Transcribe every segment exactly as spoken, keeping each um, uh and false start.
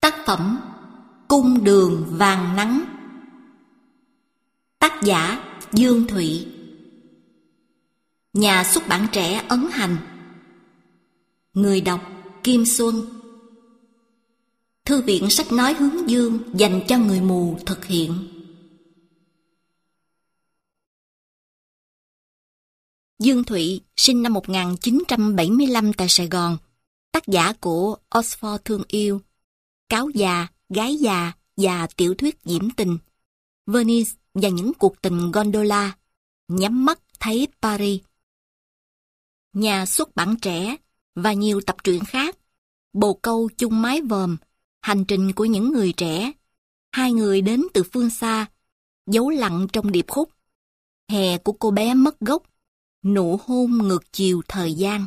Tác phẩm Cung đường vàng nắng. Tác giả Dương Thụy. Nhà xuất bản trẻ Ấn Hành. Người đọc Kim Xuân. Thư viện sách nói Hướng Dương dành cho người mù thực hiện. Dương Thụy sinh năm một nghìn chín trăm bảy mươi lăm tại Sài Gòn. Tác giả của Oxford Thương Yêu, Cáo Già, Gái Già và Tiểu thuyết Diễm Tình, Venice và những cuộc tình gondola, Nhắm mắt thấy Paris. Nhà xuất bản trẻ và nhiều tập truyện khác, Bồ câu chung mái vòm, Hành trình của những người trẻ, Hai người đến từ phương xa, Dấu lặng trong điệp khúc, Hè của cô bé mất gốc, Nụ hôn ngược chiều thời gian.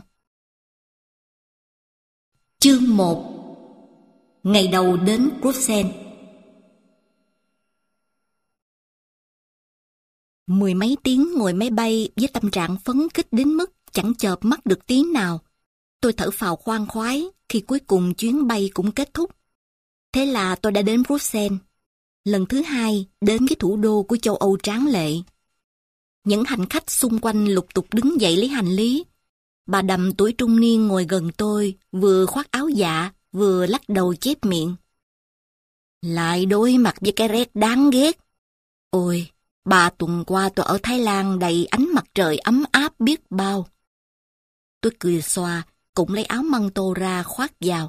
Chương một. Ngày đầu đến Bruxelles. Mười mấy tiếng ngồi máy bay với tâm trạng phấn khích đến mức chẳng chợp mắt được tí nào. Tôi thở phào khoan khoái khi cuối cùng chuyến bay cũng kết thúc. Thế là tôi đã đến Bruxelles, lần thứ hai đến cái thủ đô của châu Âu tráng lệ. Những hành khách xung quanh lục tục đứng dậy lấy hành lý. Bà đầm tuổi trung niên ngồi gần tôi, vừa khoác áo dạ, vừa lắc đầu chép miệng. Lại đối mặt với cái rét đáng ghét. Ôi, ba tuần qua tôi ở Thái Lan đầy ánh mặt trời ấm áp biết bao. Tôi cười xòa, cũng lấy áo măng tô ra khoác vào.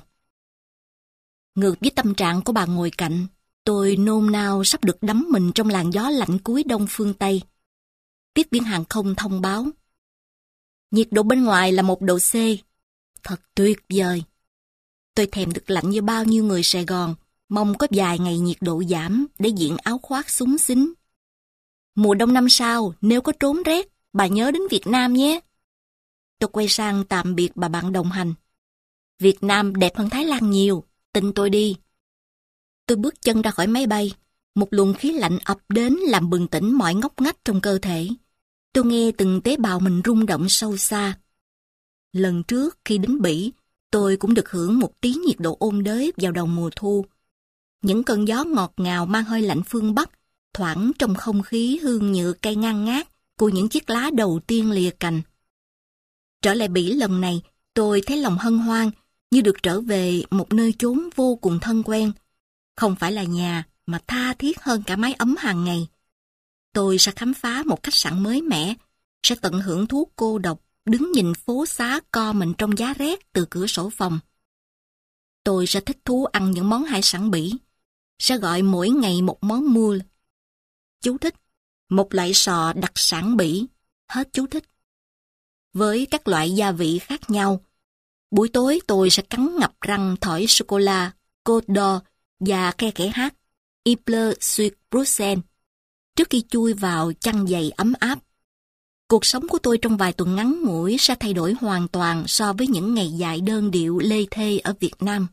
Ngược với tâm trạng của bà ngồi cạnh, tôi nôn nao sắp được đắm mình trong làn gió lạnh cuối đông phương Tây. Tiếp viên hàng không thông báo. Nhiệt độ bên ngoài là một độ C. Thật tuyệt vời. Tôi thèm được lạnh như bao nhiêu người Sài Gòn, mong có vài ngày nhiệt độ giảm để diện áo khoác xúng xính. Mùa đông năm sau, nếu có trốn rét, bà nhớ đến Việt Nam nhé. Tôi quay sang tạm biệt bà bạn đồng hành. Việt Nam đẹp hơn Thái Lan nhiều, tin tôi đi. Tôi bước chân ra khỏi máy bay, một luồng khí lạnh ập đến làm bừng tỉnh mọi ngóc ngách trong cơ thể. Tôi nghe từng tế bào mình rung động sâu xa. Lần trước khi đến Bỉ, tôi cũng được hưởng một tí nhiệt độ ôn đới vào đầu mùa thu. Những cơn gió ngọt ngào mang hơi lạnh phương Bắc, thoảng trong không khí hương nhựa cây ngang ngát của những chiếc lá đầu tiên lìa cành. Trở lại Bỉ lần này, tôi thấy lòng hân hoan như được trở về một nơi chốn vô cùng thân quen. Không phải là nhà, mà tha thiết hơn cả mái ấm hàng ngày. Tôi sẽ khám phá một khách sạn mới mẻ, sẽ tận hưởng thú cô độc, đứng nhìn phố xá co mình trong giá rét từ cửa sổ phòng. Tôi sẽ thích thú ăn những món hải sản Bỉ, sẽ gọi mỗi ngày một món moule. Chú thích, một loại sò đặc sản Bỉ, hết chú thích. Với các loại gia vị khác nhau. Buổi tối tôi sẽ cắn ngập răng thỏi sô-cô-la, Côte d'Or và khe khẽ hát Il pleut sur Bruxelles trước khi chui vào chăn dày ấm áp. Cuộc sống của tôi trong vài tuần ngắn ngủi sẽ thay đổi hoàn toàn so với những ngày dài đơn điệu lê thê ở Việt Nam.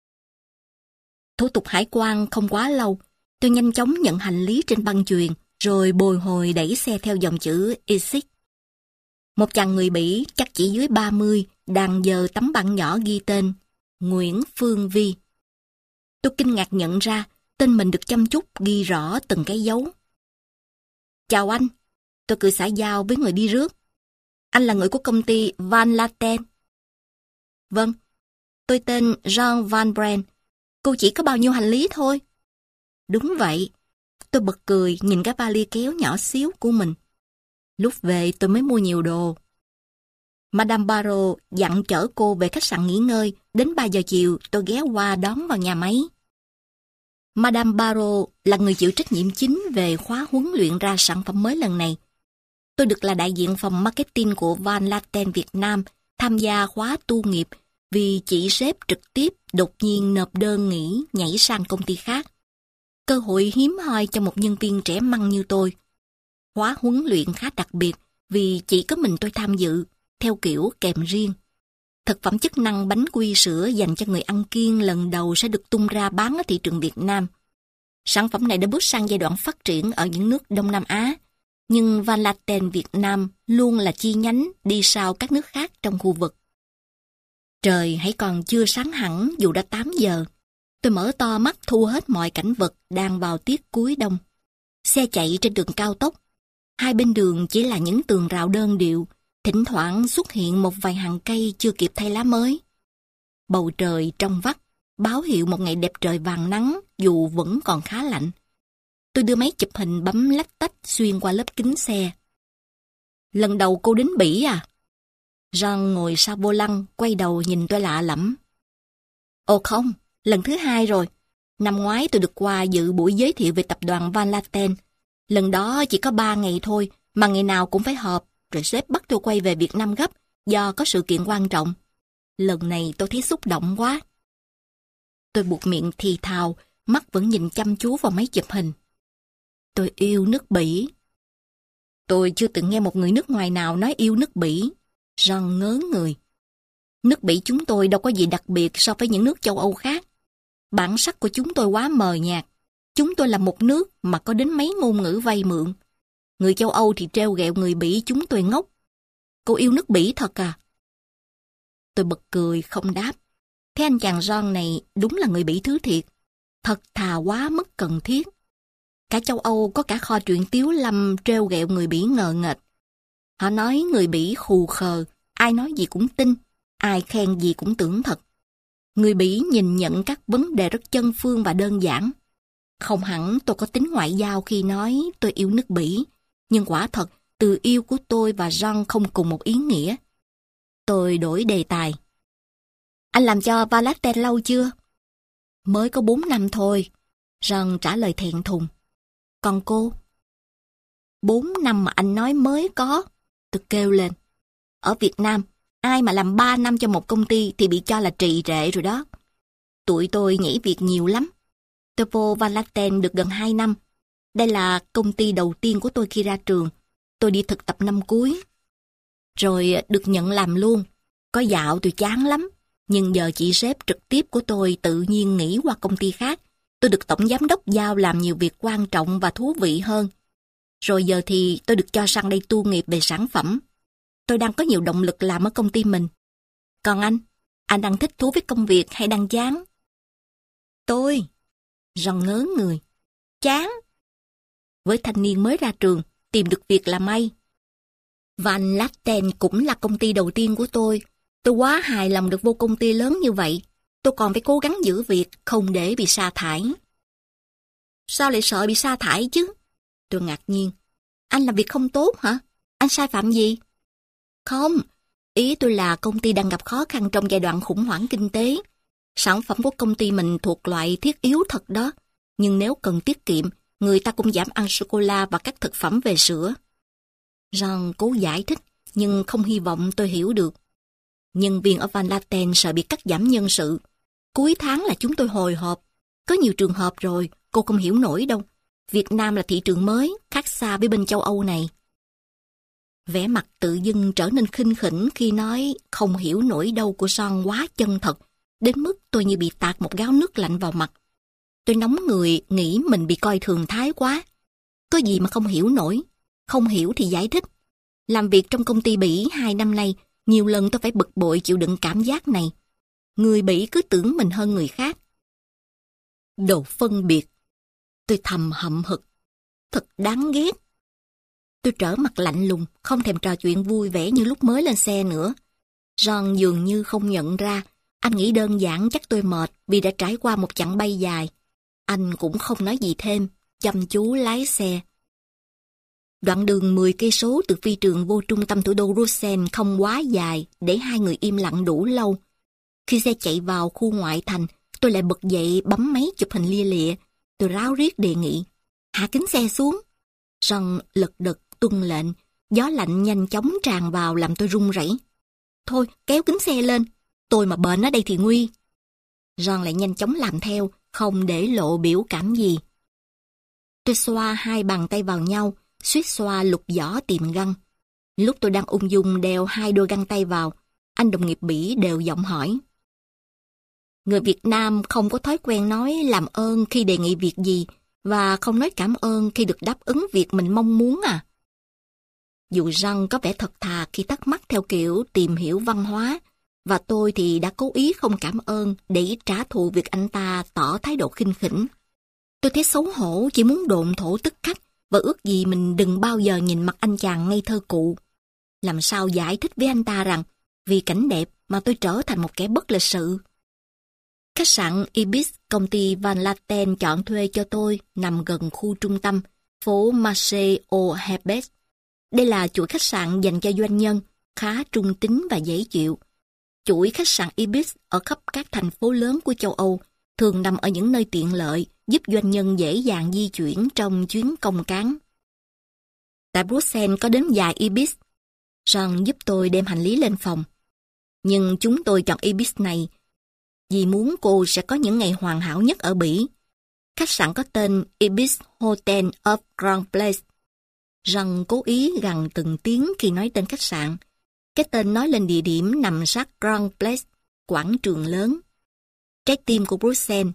Thủ tục hải quan không quá lâu, tôi nhanh chóng nhận hành lý trên băng chuyền, rồi bồi hồi đẩy xe theo dòng chữ Exit. Một chàng người Bỉ chắc chỉ dưới ba mươi đang giơ tấm bảng nhỏ ghi tên Nguyễn Phương Vi. Tôi kinh ngạc nhận ra tên mình được chăm chút ghi rõ từng cái dấu. Chào anh, tôi cười xã giao với người đi rước. Anh là người của công ty Van Laten. Vâng, tôi tên Jean Van Brand. Cô chỉ có bao nhiêu hành lý thôi? Đúng vậy. Tôi bật cười nhìn cái vali kéo nhỏ xíu của mình. Lúc về tôi mới mua nhiều đồ. Madame Barrault dặn chở cô về khách sạn nghỉ ngơi. Đến ba giờ chiều tôi ghé qua đón vào nhà máy. Madame Barrault là người chịu trách nhiệm chính về khóa huấn luyện ra sản phẩm mới lần này. Tôi được là đại diện phòng marketing của Van Laten Việt Nam tham gia khóa tu nghiệp vì chị sếp trực tiếp đột nhiên nộp đơn nghỉ nhảy sang công ty khác. Cơ hội hiếm hoi cho một nhân viên trẻ măng như tôi. Khóa huấn luyện khá đặc biệt vì chỉ có mình tôi tham dự, theo kiểu kèm riêng. Thực phẩm chức năng bánh quy sữa dành cho người ăn kiêng lần đầu sẽ được tung ra bán ở thị trường Việt Nam. Sản phẩm này đã bước sang giai đoạn phát triển ở những nước Đông Nam Á, nhưng Van Laten Việt Nam luôn là chi nhánh đi sau các nước khác trong khu vực. Trời hãy còn chưa sáng hẳn dù đã tám giờ. Tôi mở to mắt thu hết mọi cảnh vật đang vào tiết cuối đông. Xe chạy trên đường cao tốc. Hai bên đường chỉ là những tường rào đơn điệu, thỉnh thoảng xuất hiện một vài hàng cây chưa kịp thay lá mới. Bầu trời trong vắt, báo hiệu một ngày đẹp trời vàng nắng dù vẫn còn khá lạnh. Tôi đưa máy chụp hình bấm lách tách xuyên qua lớp kính xe. Lần đầu cô đến Bỉ à? John ngồi sau vô lăng, quay đầu nhìn tôi lạ lẫm. Ồ không, lần thứ hai rồi. Năm ngoái tôi được qua dự buổi giới thiệu về tập đoàn Van Laten. Lần đó chỉ có ba ngày thôi, mà ngày nào cũng phải họp, rồi sếp bắt tôi quay về Việt Nam gấp do có sự kiện quan trọng. Lần này tôi thấy xúc động quá. Tôi buột miệng thì thào, mắt vẫn nhìn chăm chú vào máy chụp hình. Tôi yêu nước Bỉ. Tôi chưa từng nghe một người nước ngoài nào nói yêu nước Bỉ. John ngớ người. Nước Bỉ chúng tôi đâu có gì đặc biệt so với những nước châu Âu khác. Bản sắc của chúng tôi quá mờ nhạt. Chúng tôi là một nước mà có đến mấy ngôn ngữ vay mượn. Người châu Âu thì trêu ghẹo người Bỉ chúng tôi ngốc. Cô yêu nước Bỉ thật à? Tôi bật cười không đáp. Thế anh chàng John này đúng là người Bỉ thứ thiệt. Thật thà quá mức cần thiết. Cả châu Âu có cả kho truyện tiếu lâm trêu ghẹo người Bỉ ngờ nghệch. Họ nói người Bỉ khù khờ, ai nói gì cũng tin, ai khen gì cũng tưởng thật. Người Bỉ nhìn nhận các vấn đề rất chân phương và đơn giản. Không hẳn tôi có tính ngoại giao khi nói tôi yêu nước Bỉ, nhưng quả thật từ yêu của tôi và John không cùng một ý nghĩa. Tôi đổi đề tài. Anh làm cho Van Laten lâu chưa? Mới có bốn năm thôi. John trả lời thẹn thùng. Còn cô? Bốn năm mà anh nói mới có. Tôi kêu lên. Ở Việt Nam, ai mà làm ba năm cho một công ty thì bị cho là trì trệ rồi đó. Tụi tôi nhảy việc nhiều lắm. Tôi vô Van Laten được gần hai năm. Đây là công ty đầu tiên của tôi khi ra trường. Tôi đi thực tập năm cuối. Rồi được nhận làm luôn. Có dạo tôi chán lắm. Nhưng giờ chị sếp trực tiếp của tôi tự nhiên nghỉ qua công ty khác. Tôi được tổng giám đốc giao làm nhiều việc quan trọng và thú vị hơn. Rồi giờ thì tôi được cho sang đây tu nghiệp về sản phẩm. Tôi đang có nhiều động lực làm ở công ty mình. Còn anh, anh đang thích thú với công việc hay đang chán? Tôi, John ngớ người. Chán. Với thanh niên mới ra trường, tìm được việc là may. Van Laten cũng là công ty đầu tiên của tôi. Tôi quá hài lòng được vô công ty lớn như vậy. Tôi còn phải cố gắng giữ việc, không để bị sa thải. Sao lại sợ bị sa thải chứ? Tôi ngạc nhiên. Anh làm việc không tốt hả? Anh sai phạm gì? Không, ý tôi là công ty đang gặp khó khăn trong giai đoạn khủng hoảng kinh tế. Sản phẩm của công ty mình thuộc loại thiết yếu thật đó. Nhưng nếu cần tiết kiệm, người ta cũng giảm ăn sô-cô-la và các thực phẩm về sữa. John cố giải thích, nhưng không hy vọng tôi hiểu được. Nhân viên ở Van Laten sợ bị cắt giảm nhân sự. Cuối tháng là chúng tôi hồi hộp. Có nhiều trường hợp rồi, cô không hiểu nổi đâu. Việt Nam là thị trường mới, khác xa với bên châu Âu này. Vẻ mặt tự dưng trở nên khinh khỉnh khi nói không hiểu nổi đâu của Son quá chân thật, đến mức tôi như bị tạt một gáo nước lạnh vào mặt. Tôi nóng người, nghĩ mình bị coi thường thái quá. Có gì mà không hiểu nổi, không hiểu thì giải thích. Làm việc trong công ty Bỉ hai năm nay, nhiều lần tôi phải bực bội chịu đựng cảm giác này. Người Bỉ cứ tưởng mình hơn người khác. Đồ phân biệt. Tôi thầm hậm hực. Thật đáng ghét. Tôi trở mặt lạnh lùng, không thèm trò chuyện vui vẻ như lúc mới lên xe nữa. John dường như không nhận ra. Anh nghĩ đơn giản chắc tôi mệt vì đã trải qua một chặng bay dài. Anh cũng không nói gì thêm, chăm chú lái xe. Đoạn đường mười cây số từ phi trường vô trung tâm thủ đô Bruxelles không quá dài để hai người im lặng đủ lâu. Khi xe chạy vào khu ngoại thành, tôi lại bật dậy bấm máy chụp hình lia lịa. Tôi ráo riết đề nghị. Hạ kính xe xuống. John lật đật tuân lệnh. Gió lạnh nhanh chóng tràn vào làm tôi run rẩy. Thôi, kéo kính xe lên. Tôi mà bệnh ở đây thì nguy. John lại nhanh chóng làm theo, không để lộ biểu cảm gì. Tôi xoa hai bàn tay vào nhau, suýt xoa lục giỏ tìm găng. Lúc tôi đang ung dung đeo hai đôi găng tay vào, anh đồng nghiệp Bỉ đều giọng hỏi. Người Việt Nam không có thói quen nói làm ơn khi đề nghị việc gì và không nói cảm ơn khi được đáp ứng việc mình mong muốn à? Dù rằng có vẻ thật thà khi thắc mắc theo kiểu tìm hiểu văn hóa và tôi thì đã cố ý không cảm ơn để trả thù việc anh ta tỏ thái độ khinh khỉnh. Tôi thấy xấu hổ, chỉ muốn độn thổ tức khắc và ước gì mình đừng bao giờ nhìn mặt anh chàng ngây thơ cụ. Làm sao giải thích với anh ta rằng vì cảnh đẹp mà tôi trở thành một kẻ bất lịch sự. Khách sạn Ibis công ty Van Laten chọn thuê cho tôi nằm gần khu trung tâm, phố Marché aux Herbes. Đây là chuỗi khách sạn dành cho doanh nhân, khá trung tính và dễ chịu. Chuỗi khách sạn Ibis ở khắp các thành phố lớn của châu Âu thường nằm ở những nơi tiện lợi, giúp doanh nhân dễ dàng di chuyển trong chuyến công cán. Tại Bruxelles có đến vài Ibis. Jean giúp tôi đem hành lý lên phòng. Nhưng chúng tôi chọn Ibis này vì muốn cô sẽ có những ngày hoàn hảo nhất ở Bỉ. Khách sạn có tên Ibis Hotel of Grand Place. Jean cố ý gằn từng tiếng khi nói tên khách sạn. Cái tên nói lên địa điểm nằm sát Grand Place, quảng trường lớn, trái tim của Bruxelles.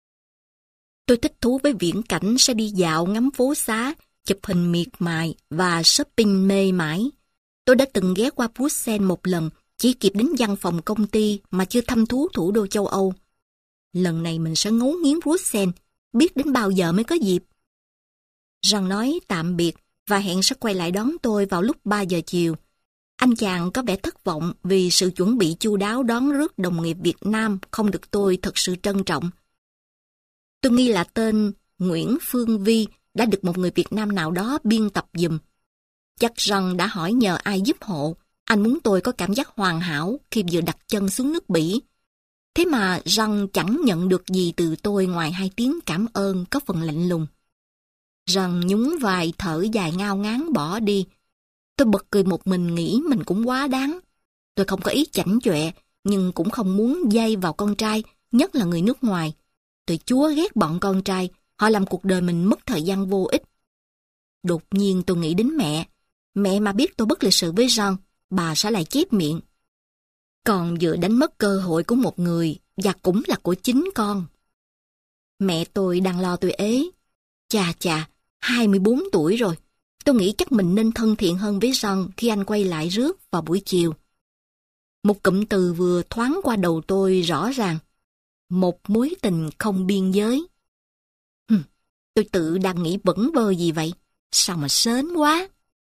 Tôi thích thú với viễn cảnh sẽ đi dạo ngắm phố xá, chụp hình miệt mài và shopping mê mải. Tôi đã từng ghé qua Bruxelles một lần, chỉ kịp đến văn phòng công ty mà chưa thăm thú thủ đô châu Âu. Lần này mình sẽ ngấu nghiến Bruxelles, biết đến bao giờ mới có dịp. Jean nói tạm biệt và hẹn sẽ quay lại đón tôi vào lúc ba giờ chiều. Anh chàng có vẻ thất vọng vì sự chuẩn bị chu đáo đón rước đồng nghiệp Việt Nam không được tôi thật sự trân trọng. Tôi nghi là tên Nguyễn Phương Vi đã được một người Việt Nam nào đó biên tập giùm. Chắc rằng đã hỏi nhờ ai giúp hộ. Anh muốn tôi có cảm giác hoàn hảo khi vừa đặt chân xuống nước Bỉ. Thế mà Jean chẳng nhận được gì từ tôi ngoài hai tiếng cảm ơn có phần lạnh lùng. Jean nhún vai thở dài ngao ngán bỏ đi. Tôi bật cười một mình nghĩ mình cũng quá đáng. Tôi không có ý chảnh chọe, nhưng cũng không muốn dây vào con trai, nhất là người nước ngoài. Tôi chúa ghét bọn con trai, họ làm cuộc đời mình mất thời gian vô ích. Đột nhiên tôi nghĩ đến mẹ. Mẹ mà biết tôi bất lịch sự với Jean, bà sẽ lại chép miệng. Còn vừa đánh mất cơ hội của một người, và cũng là của chính con. Mẹ tôi đang lo tôi ế. Chà chà, hai mươi bốn tuổi rồi. Tôi nghĩ chắc mình nên thân thiện hơn với Jean khi anh quay lại rước vào buổi chiều. Một cụm từ vừa thoáng qua đầu tôi rõ ràng. Một mối tình không biên giới. Hừm, tôi tự đang nghĩ vẩn vơ gì vậy? Sao mà sến quá?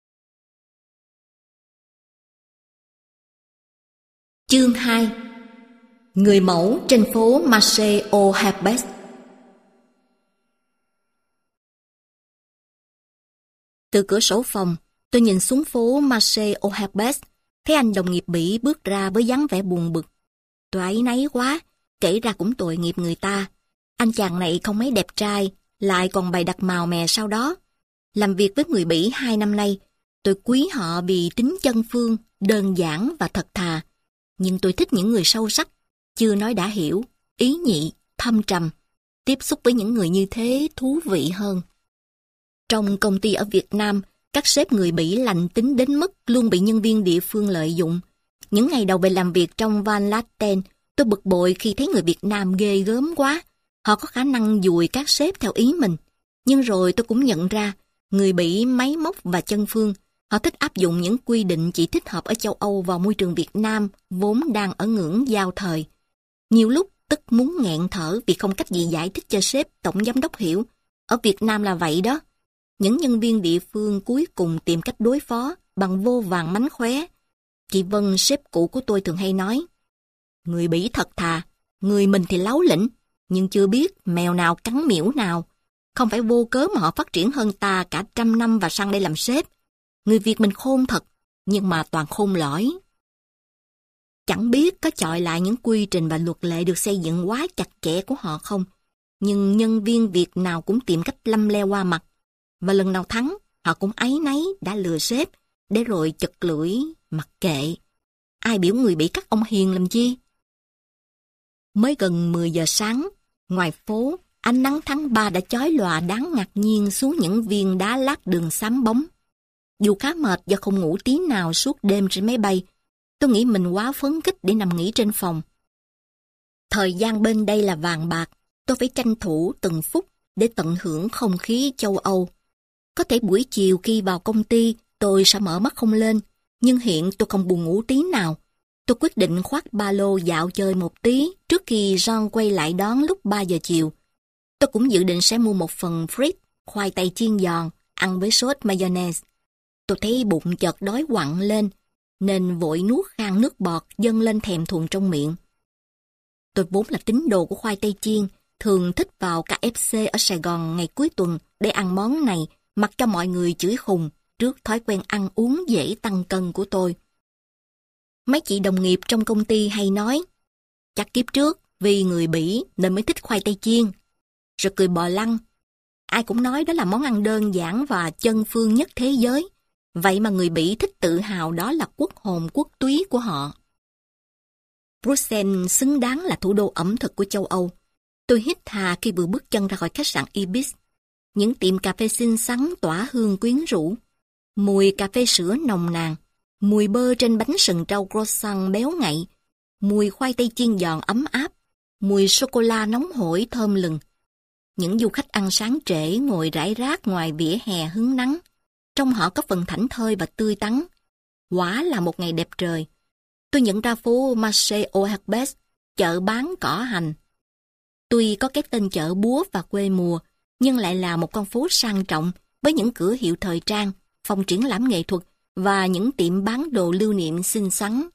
Chương hai. Người mẫu trên phố Marché aux Herbes. Từ cửa sổ phòng, tôi nhìn xuống phố Marché aux Herbes, thấy anh đồng nghiệp Bỉ bước ra với dáng vẻ buồn bực. Tôi áy náy quá, kể ra cũng tội nghiệp người ta. Anh chàng này không mấy đẹp trai, lại còn bày đặt màu mè sau đó. Làm việc với người Bỉ hai năm nay, tôi quý họ vì tính chân phương, đơn giản và thật thà. Nhưng tôi thích những người sâu sắc, chưa nói đã hiểu, ý nhị, thâm trầm. Tiếp xúc với những người như thế thú vị hơn. Trong công ty ở Việt Nam, các sếp người Bỉ lành tính đến mức luôn bị nhân viên địa phương lợi dụng. Những ngày đầu về làm việc trong Van Laten, tôi bực bội khi thấy người Việt Nam ghê gớm quá. Họ có khả năng dùi các sếp theo ý mình. Nhưng rồi tôi cũng nhận ra, người Bỉ máy móc và chân phương, họ thích áp dụng những quy định chỉ thích hợp ở châu Âu vào môi trường Việt Nam, vốn đang ở ngưỡng giao thời. Nhiều lúc tức muốn nghẹn thở vì không cách gì giải thích cho sếp tổng giám đốc hiểu. Ở Việt Nam là vậy đó. Những nhân viên địa phương cuối cùng tìm cách đối phó bằng vô vàn mánh khóe. Chị Vân, sếp cũ của tôi thường hay nói, người Bỉ thật thà, người mình thì láu lĩnh, nhưng chưa biết mèo nào cắn miễu nào. Không phải vô cớ mà họ phát triển hơn ta cả trăm năm và sang đây làm sếp. Người Việt mình khôn thật, nhưng mà toàn khôn lõi. Chẳng biết có chọi lại những quy trình và luật lệ được xây dựng quá chặt chẽ của họ không, nhưng nhân viên Việt nào cũng tìm cách lăm le qua mặt. Và lần nào thắng, họ cũng áy náy đã lừa sếp, để rồi chật lưỡi, mặc kệ. Ai biểu người Bỉ các ông hiền làm chi? Mới gần mười giờ sáng, ngoài phố, ánh nắng tháng ba đã chói lòa đáng ngạc nhiên xuống những viên đá lát đường xám bóng. Dù khá mệt do không ngủ tí nào suốt đêm trên máy bay, tôi nghĩ mình quá phấn khích để nằm nghỉ trên phòng. Thời gian bên đây là vàng bạc, tôi phải tranh thủ từng phút để tận hưởng không khí châu Âu. Có thể buổi chiều khi vào công ty tôi sẽ mở mắt không lên, nhưng hiện tôi không buồn ngủ tí nào. Tôi quyết định khoác ba lô dạo chơi một tí trước khi John quay lại đón lúc ba giờ chiều. Tôi cũng dự định sẽ mua một phần frit, khoai tây chiên giòn, ăn với sốt mayonnaise. Tôi thấy bụng chợt đói quặn lên, nên vội nuốt khan nước bọt dâng lên thèm thuồng trong miệng. Tôi vốn là tín đồ của khoai tây chiên, thường thích vào ca ép xê ở Sài Gòn ngày cuối tuần để ăn món này, mặc cho mọi người chửi khùng trước thói quen ăn uống dễ tăng cân của tôi. Mấy chị đồng nghiệp trong công ty hay nói, chắc kiếp trước vì người Bỉ nên mới thích khoai tây chiên, rồi cười bò lăn. Ai cũng nói đó là món ăn đơn giản và chân phương nhất thế giới, vậy mà người Bỉ thích tự hào đó là quốc hồn quốc túy của họ. Bruxelles xứng đáng là thủ đô ẩm thực của châu Âu. Tôi hít hà khi vừa bước chân ra khỏi khách sạn Ibis. Những tiệm cà phê xinh xắn tỏa hương quyến rũ, mùi cà phê sữa nồng nàn, mùi bơ trên bánh sừng trâu croissant béo ngậy, mùi khoai tây chiên giòn ấm áp, mùi sô-cô-la nóng hổi thơm lừng. Những du khách ăn sáng trễ ngồi rải rác ngoài vỉa hè hứng nắng. Trông họ có phần thảnh thơi và tươi tắn. Quả là một ngày đẹp trời. Tôi nhận ra phố Marché aux Herbes, chợ bán cỏ hành. Tuy có cái tên chợ búa và quê mùa, nhưng lại là một con phố sang trọng với những cửa hiệu thời trang, phòng triển lãm nghệ thuật và những tiệm bán đồ lưu niệm xinh xắn.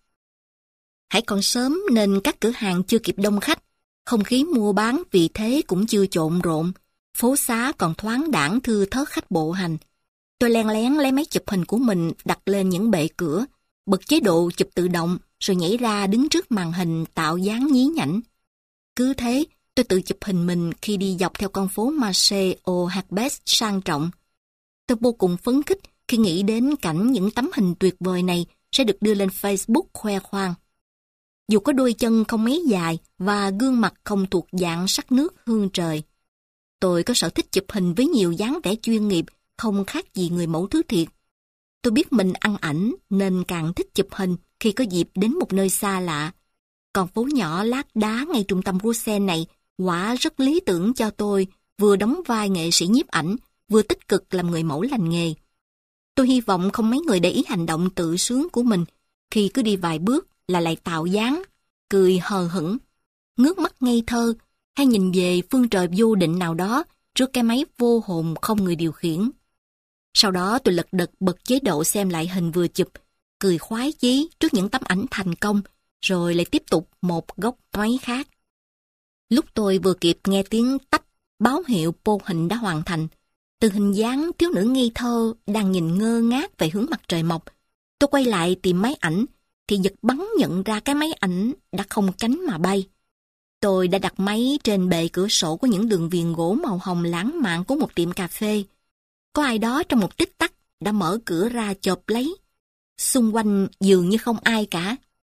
Hãy còn sớm nên các cửa hàng chưa kịp đông khách, không khí mua bán vì thế cũng chưa trộn rộn, phố xá còn thoáng đãng thưa thớt khách bộ hành. Tôi len lén lấy máy chụp hình của mình đặt lên những bệ cửa, bật chế độ chụp tự động rồi nhảy ra đứng trước màn hình tạo dáng nhí nhảnh. Cứ thế, tôi tự chụp hình mình khi đi dọc theo con phố Marché aux Herbes sang trọng. Tôi vô cùng phấn khích khi nghĩ đến cảnh những tấm hình tuyệt vời này sẽ được đưa lên Facebook khoe khoang. Dù có đôi chân không mấy dài và gương mặt không thuộc dạng sắc nước hương trời. Tôi có sở thích chụp hình với nhiều dáng vẻ chuyên nghiệp, không khác gì người mẫu thứ thiệt. Tôi biết mình ăn ảnh nên càng thích chụp hình khi có dịp đến một nơi xa lạ. Còn phố nhỏ lát đá ngay trung tâm Bruxelles này quả rất lý tưởng cho tôi vừa đóng vai nghệ sĩ nhiếp ảnh, vừa tích cực làm người mẫu lành nghề. Tôi hy vọng không mấy người để ý hành động tự sướng của mình khi cứ đi vài bước là lại tạo dáng, cười hờ hững, ngước mắt ngây thơ hay nhìn về phương trời vô định nào đó trước cái máy vô hồn không người điều khiển. Sau đó tôi lật đật bật chế độ xem lại hình vừa chụp, cười khoái chí trước những tấm ảnh thành công, rồi lại tiếp tục một góc máy khác. Lúc tôi vừa kịp nghe tiếng tách báo hiệu pô hình đã hoàn thành, từ hình dáng thiếu nữ ngây thơ đang nhìn ngơ ngác về hướng mặt trời mọc, tôi quay lại tìm máy ảnh, thì giật bắn nhận ra cái máy ảnh đã không cánh mà bay. Tôi đã đặt máy trên bệ cửa sổ của những đường viền gỗ màu hồng lãng mạn của một tiệm cà phê. Có ai đó trong một tích tắc đã mở cửa ra chộp lấy. Xung quanh dường như không ai cả.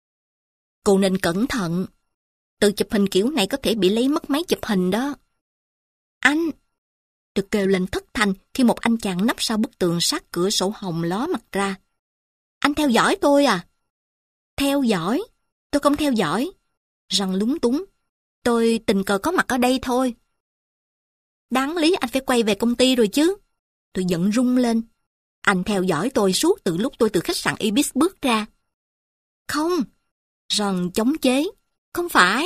Cô nên cẩn thận. Tự chụp hình kiểu này có thể bị lấy mất máy chụp hình đó. Anh! Tôi kêu lên thất thanh khi một anh chàng nấp sau bức tường sát cửa sổ hồng ló mặt ra. Anh theo dõi tôi à? Theo dõi? Tôi không theo dõi. Răng lúng túng. Tôi tình cờ có mặt ở đây thôi. Đáng lý anh phải quay về công ty rồi chứ. Tôi giận rung lên. Anh theo dõi tôi suốt từ lúc tôi từ khách sạn Ibis bước ra. Không. Răng chống chế. Không phải.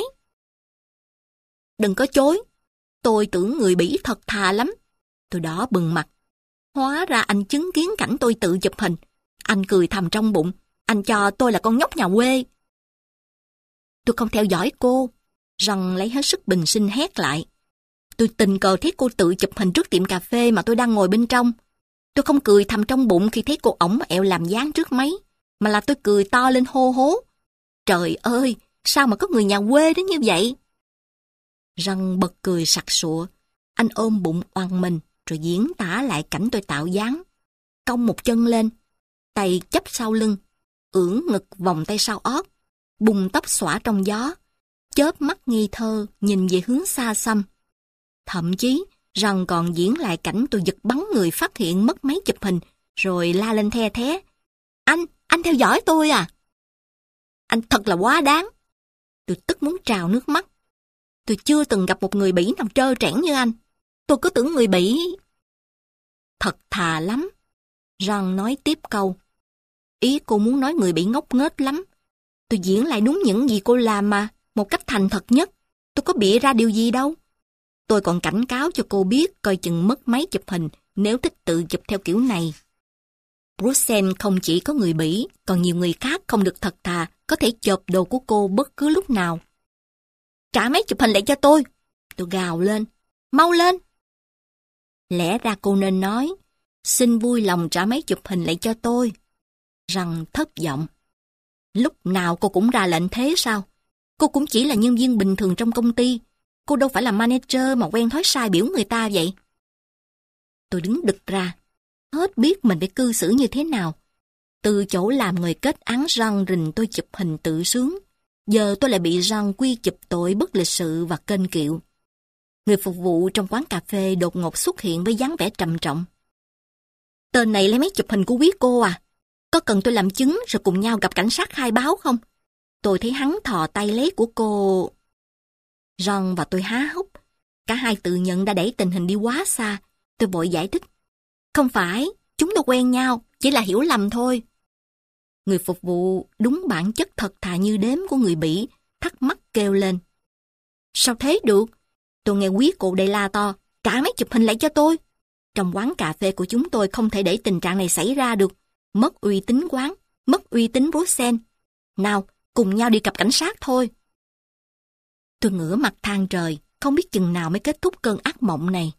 Đừng có chối. Tôi tưởng người Bỉ thật thà lắm. Tôi đỏ bừng mặt. Hóa ra anh chứng kiến cảnh tôi tự chụp hình. Anh cười thầm trong bụng. Anh cho tôi là con nhóc nhà quê. Tôi không theo dõi cô. Răng lấy hết sức bình sinh hét lại. Tôi tình cờ thấy cô tự chụp hình trước tiệm cà phê mà tôi đang ngồi bên trong. Tôi không cười thầm trong bụng khi thấy cô ổng ẹo làm dáng trước máy, mà là tôi cười to lên hô hố. Trời ơi, sao mà có người nhà quê đến như vậy? Răng bật cười sặc sụa. Anh ôm bụng oằn mình rồi diễn tả lại cảnh tôi tạo dáng. Cong một chân lên, tay chắp sau lưng, ưỡn ngực vòng tay sau ót, bùng tóc xõa trong gió, chớp mắt nghi thơ nhìn về hướng xa xăm. Thậm chí, Răng còn diễn lại cảnh tôi giật bắn người phát hiện mất máy chụp hình, rồi la lên the thé. Anh, anh theo dõi tôi à? Anh thật là quá đáng. Tôi tức muốn trào nước mắt. Tôi chưa từng gặp một người Bỉ nào trơ trẽn như anh. Tôi cứ tưởng người Bỉ... Thật thà lắm. Răng nói tiếp câu. Ý cô muốn nói người Bỉ ngốc nghếch lắm. Tôi diễn lại đúng những gì cô làm mà, một cách thành thật nhất. Tôi có bịa ra điều gì đâu. Tôi còn cảnh cáo cho cô biết coi chừng mất máy chụp hình nếu thích tự chụp theo kiểu này. Bruxelles không chỉ có người Bỉ, còn nhiều người khác không được thật thà, có thể chộp đồ của cô bất cứ lúc nào. Trả máy chụp hình lại cho tôi. Tôi gào lên. Mau lên. Lẽ ra cô nên nói, xin vui lòng trả máy chụp hình lại cho tôi. Rằng thất vọng. Lúc nào cô cũng ra lệnh thế sao? Cô cũng chỉ là nhân viên bình thường trong công ty. Cô đâu phải là manager mà quen thói sai biểu người ta vậy. Tôi đứng đực ra, hết biết mình phải cư xử như thế nào. Từ chỗ làm người kết án răng rình tôi chụp hình tự sướng. Giờ tôi lại bị răng quy chụp tội bất lịch sự và kênh kiệu. Người phục vụ trong quán cà phê đột ngột xuất hiện với dáng vẻ trầm trọng. Tên này lấy máy chụp hình của quý cô à? Có cần tôi làm chứng rồi cùng nhau gặp cảnh sát khai báo không? Tôi thấy hắn thò tay lấy của cô. Ron và tôi há hốc. Cả hai tự nhận đã đẩy tình hình đi quá xa. Tôi vội giải thích. Không phải, chúng tôi quen nhau, chỉ là hiểu lầm thôi. Người phục vụ đúng bản chất thật thà như đếm của người Bỉ, thắc mắc kêu lên. Sao thế được? Tôi nghe quý cụ đây la to, trả máy chụp hình lại cho tôi. Trong quán cà phê của chúng tôi không thể để tình trạng này xảy ra được. Mất uy tín quán, mất uy tín Bruxelles. Nào, cùng nhau đi gặp cảnh sát thôi. Tôi ngửa mặt than trời, không biết chừng nào mới kết thúc cơn ác mộng này.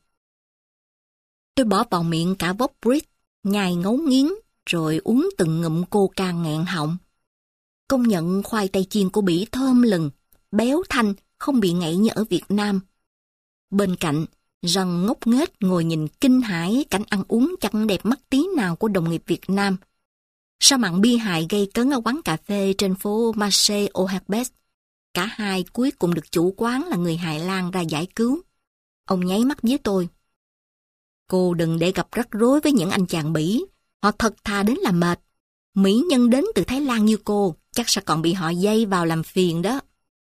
Tôi bỏ vào miệng cả vốc brit, nhai ngấu nghiến, rồi uống từng ngụm coca nghẹn họng. Công nhận khoai tây chiên của Bỉ thơm lừng, béo thanh, không bị ngậy như ở Việt Nam. Bên cạnh, Răng ngốc nghếch ngồi nhìn kinh hãi cảnh ăn uống chẳng đẹp mắt tí nào của đồng nghiệp Việt Nam. Sao mặn bi hài gây cấn ở quán cà phê trên phố Marché aux Herbes. Cả hai cuối cùng được chủ quán là người Hà Lan ra giải cứu. Ông nháy mắt với tôi. Cô đừng để gặp rắc rối với những anh chàng Bỉ. Họ thật thà đến là mệt. Mỹ nhân đến từ Thái Lan như cô, chắc sẽ còn bị họ dây vào làm phiền đó.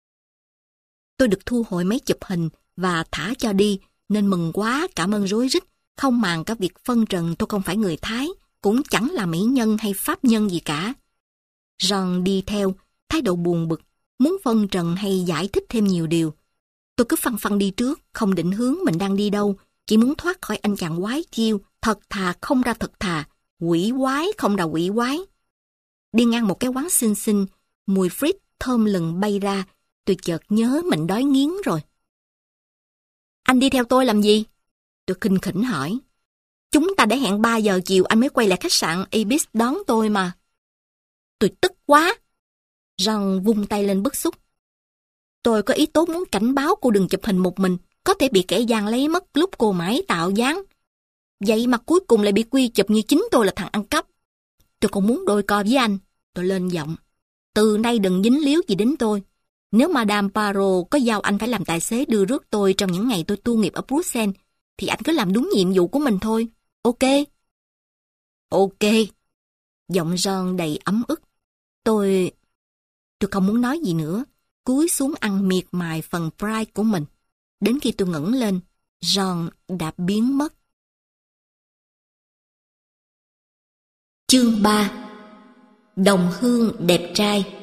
Tôi được thu hồi máy chụp hình và thả cho đi, nên mừng quá cảm ơn rối rít, không màng cả việc phân trần tôi không phải người Thái, cũng chẳng là mỹ nhân hay pháp nhân gì cả. Ron đi theo, thái độ buồn bực, muốn phân trần hay giải thích thêm nhiều điều. Tôi cứ phăng phăng đi trước, không định hướng mình đang đi đâu, chỉ muốn thoát khỏi anh chàng quái chiêu, thật thà không ra thật thà, quỷ quái không ra quỷ quái. Đi ngang một cái quán xinh xinh, mùi frit thơm lừng bay ra, tôi chợt nhớ mình đói nghiến rồi. Anh đi theo tôi làm gì? Tôi khinh khỉnh hỏi. Chúng ta đã hẹn ba giờ chiều anh mới quay lại khách sạn Ibis đón tôi mà. Tôi tức quá. Ron vung tay lên bức xúc. Tôi có ý tốt muốn cảnh báo cô đừng chụp hình một mình, có thể bị kẻ gian lấy mất lúc cô mãi tạo dáng. Vậy mà cuối cùng lại bị quy chụp như chính tôi là thằng ăn cắp. Tôi còn muốn đôi co với anh. Tôi lên giọng. Từ nay đừng dính líu gì đến tôi. Nếu Madame Parot có giao anh phải làm tài xế đưa rước tôi trong những ngày tôi tu nghiệp ở Bruxelles, thì anh cứ làm đúng nhiệm vụ của mình thôi. Ok? Ok. Giọng Ron đầy ấm ức. Tôi... Tôi không muốn nói gì nữa. Cúi xuống ăn miệt mài phần fry của mình. Đến khi tôi ngẩng lên, Ron đã biến mất. Chương ba. Đồng hương đẹp trai.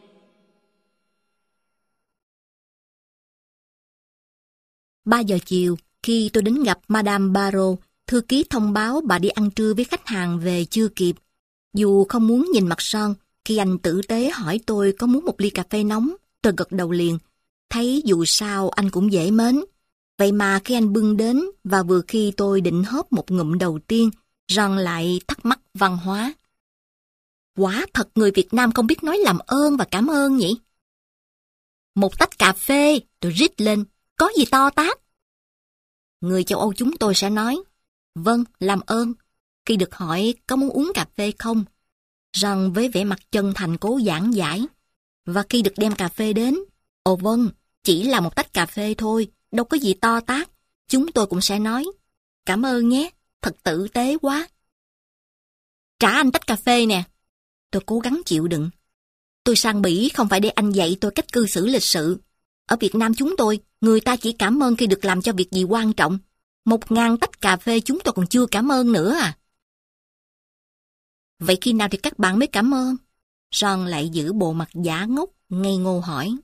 Ba giờ chiều, khi tôi đến gặp Madame Parot, thư ký thông báo bà đi ăn trưa với khách hàng về chưa kịp. Dù không muốn nhìn mặt Ron, khi anh tử tế hỏi tôi có muốn một ly cà phê nóng, tôi gật đầu liền. Thấy dù sao anh cũng dễ mến. Vậy mà khi anh bưng đến và vừa khi tôi định hớp một ngụm đầu tiên, Ron lại thắc mắc văn hóa. Quả thật người Việt Nam không biết nói làm ơn và cảm ơn nhỉ? Một tách cà phê, tôi rít lên. Có gì to tát? Người châu Âu chúng tôi sẽ nói, vâng, làm ơn. Khi được hỏi có muốn uống cà phê không, Ron với vẻ mặt chân thành cố giảng giải. Và khi được đem cà phê đến, ồ vâng, chỉ là một tách cà phê thôi, đâu có gì to tát. Chúng tôi cũng sẽ nói, cảm ơn nhé, thật tử tế quá. Trả anh tách cà phê nè. Tôi cố gắng chịu đựng. Tôi sang Bỉ không phải để anh dạy tôi cách cư xử lịch sự. Ở Việt Nam chúng tôi, người ta chỉ cảm ơn khi được làm cho việc gì quan trọng. Một ngàn tách cà phê chúng tôi còn chưa cảm ơn nữa à. Vậy khi nào thì các bạn mới cảm ơn? John lại giữ bộ mặt giả ngốc, ngây ngô hỏi.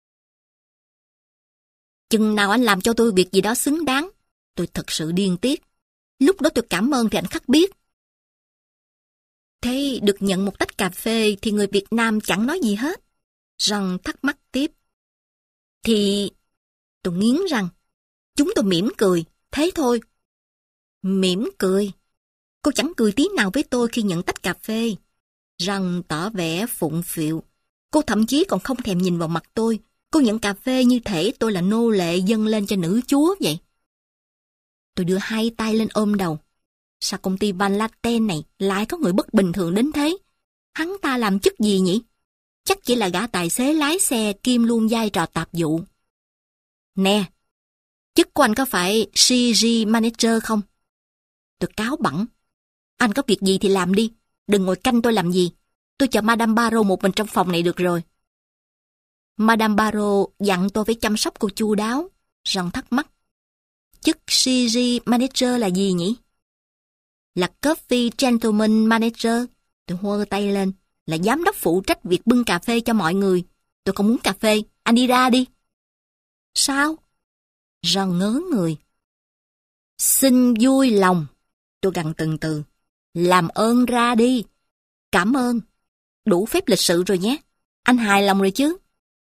Chừng nào anh làm cho tôi việc gì đó xứng đáng? Tôi thật sự điên tiết. Lúc đó tôi cảm ơn thì anh khắc biết. Thế được nhận một tách cà phê thì người Việt Nam chẳng nói gì hết. John thắc mắc tiếp. Thì... Tôi nghiến răng. Chúng tôi mỉm cười, thế thôi. Mỉm cười? Cô chẳng cười tí nào với tôi khi nhận tách cà phê. John tỏ vẻ phụng phịu. Cô thậm chí còn không thèm nhìn vào mặt tôi. Cô nhận cà phê như thể tôi là nô lệ dâng lên cho nữ chúa vậy. Tôi đưa hai tay lên ôm đầu. Sao công ty Van Laten này lại có người bất bình thường đến thế? Hắn ta làm chức gì nhỉ? Chắc chỉ là gã tài xế lái xe kiêm luôn vai trò tạp vụ. Nè, chức của anh có phải xê giê Manager không? Tôi cáu bẳn. Anh có việc gì thì làm đi. Đừng ngồi canh tôi làm gì. Tôi chờ Madame Barrow một mình trong phòng này được rồi. Madame Barrow dặn tôi phải chăm sóc cô chu đáo. John thắc mắc. Chức xê giê Manager là gì nhỉ? Là Coffee Gentleman Manager. Tôi hô tay lên. Là giám đốc phụ trách việc bưng cà phê cho mọi người. Tôi không muốn cà phê. Anh đi ra đi. Sao? John ngớ người. Xin vui lòng. Tôi gằn từng từ. Làm ơn ra đi. Cảm ơn. Đủ phép lịch sự rồi nhé. Anh hài lòng rồi chứ?